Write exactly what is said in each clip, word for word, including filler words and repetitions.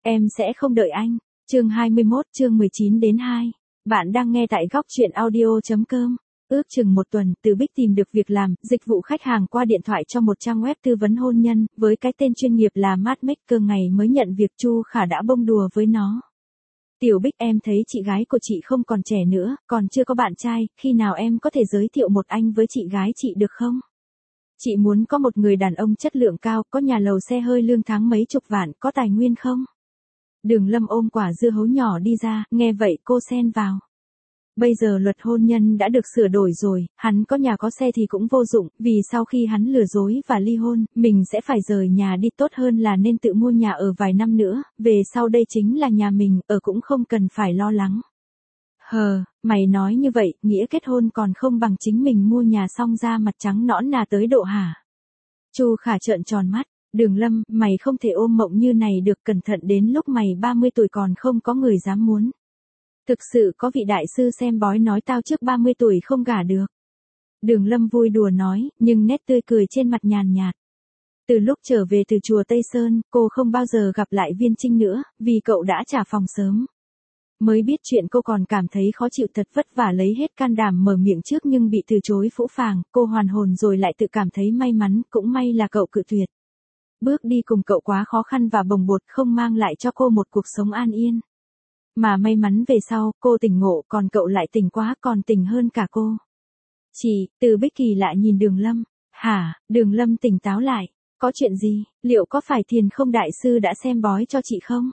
Em sẽ không đợi anh. Chương hai mươi mốt, chương mười chín đến hai. Bạn đang nghe tại góc truyện audio chấm com. Ước chừng một tuần, Từ Bích tìm được việc làm, dịch vụ khách hàng qua điện thoại cho một trang web tư vấn hôn nhân, với cái tên chuyên nghiệp là Matchmaker. Ngày mới nhận việc, Chu Khả đã bông đùa với nó. Tiểu Bích, em thấy chị gái của chị không còn trẻ nữa, còn chưa có bạn trai, khi nào em có thể giới thiệu một anh với chị gái chị được không? Chị muốn có một người đàn ông chất lượng cao, có nhà lầu xe hơi, lương tháng mấy chục vạn, có tài nguyên không? Đường Lâm ôm quả dưa hấu nhỏ đi ra, nghe vậy cô xen vào. Bây giờ luật hôn nhân đã được sửa đổi rồi, hắn có nhà có xe thì cũng vô dụng, vì sau khi hắn lừa dối và ly hôn, mình sẽ phải rời nhà đi, tốt hơn là nên tự mua nhà ở vài năm nữa, về sau đây chính là nhà mình, ở cũng không cần phải lo lắng. Hờ, mày nói như vậy, nghĩa kết hôn còn không bằng chính mình mua nhà xong ra mặt trắng nõn nà tới độ hả? Chu Khả trợn tròn mắt. Đường Lâm, mày không thể ôm mộng như này được, cẩn thận đến lúc mày ba mươi tuổi còn không có người dám muốn. Thực sự có vị đại sư xem bói nói tao trước ba mươi tuổi không gả được. Đường Lâm vui đùa nói, nhưng nét tươi cười trên mặt nhàn nhạt. Từ lúc trở về từ chùa Tây Sơn, cô không bao giờ gặp lại Viên Trinh nữa, vì cậu đã trả phòng sớm. Mới biết chuyện cô còn cảm thấy khó chịu, thật vất vả lấy hết can đảm mở miệng trước nhưng bị từ chối phũ phàng, cô hoàn hồn rồi lại tự cảm thấy may mắn, cũng may là cậu cự tuyệt. Bước đi cùng cậu quá khó khăn và bồng bột, không mang lại cho cô một cuộc sống an yên. Mà may mắn về sau, cô tỉnh ngộ, còn cậu lại tỉnh quá, còn tỉnh hơn cả cô. Chị, Từ Bích kỳ lạ nhìn Đường Lâm. Hả? Đường Lâm tỉnh táo lại. Có chuyện gì? Liệu có phải Thiền Không đại sư đã xem bói cho chị không?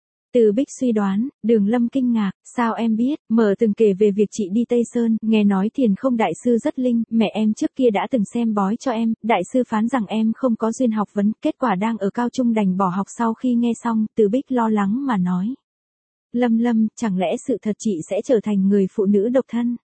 Từ Bích suy đoán. Đường Lâm kinh ngạc, sao em biết? Mở từng kể về việc chị đi Tây Sơn, nghe nói Thiền Không đại sư rất linh, mẹ em trước kia đã từng xem bói cho em, đại sư phán rằng em không có duyên học vấn, kết quả đang ở cao trung đành bỏ học. Sau khi nghe xong, Từ Bích lo lắng mà nói. Lâm Lâm, chẳng lẽ sự thật chị sẽ trở thành người phụ nữ độc thân?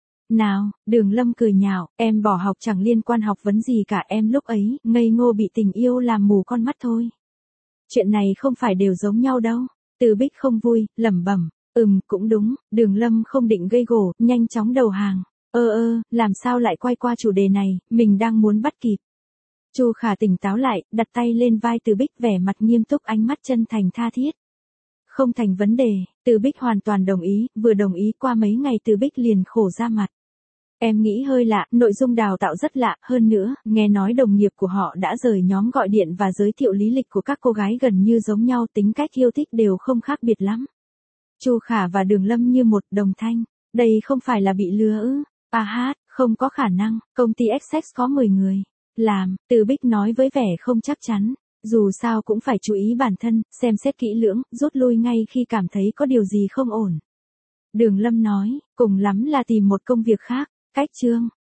Nào, Đường Lâm cười nhạo, em bỏ học chẳng liên quan học vấn gì cả, em lúc ấy, ngây ngô bị tình yêu làm mù con mắt thôi. Chuyện này không phải đều giống nhau đâu. Từ Bích không vui, lẩm bẩm, ừm, cũng đúng. Đường Lâm không định gây gổ, nhanh chóng đầu hàng. Ơ ơ, làm sao lại quay qua chủ đề này, mình đang muốn bắt kịp. Chu Khả tỉnh táo lại, đặt tay lên vai Từ Bích, vẻ mặt nghiêm túc, ánh mắt chân thành tha thiết. Không thành vấn đề. Từ Bích hoàn toàn đồng ý, vừa đồng ý qua mấy ngày Từ Bích liền khổ ra mặt. Em nghĩ hơi lạ, nội dung đào tạo rất lạ, hơn nữa, nghe nói đồng nghiệp của họ đã rời nhóm gọi điện và giới thiệu lý lịch của các cô gái gần như giống nhau, tính cách yêu thích đều không khác biệt lắm. Chu Khả và Đường Lâm như một đồng thanh, đây không phải là bị lừa ư? À hát, không có khả năng, công ty Essex có mười người. Làm, Từ Bích nói với vẻ không chắc chắn. Dù sao cũng phải chú ý bản thân, xem xét kỹ lưỡng, rút lui ngay khi cảm thấy có điều gì không ổn. Đường Lâm nói, cùng lắm là tìm một công việc khác. Cách chương.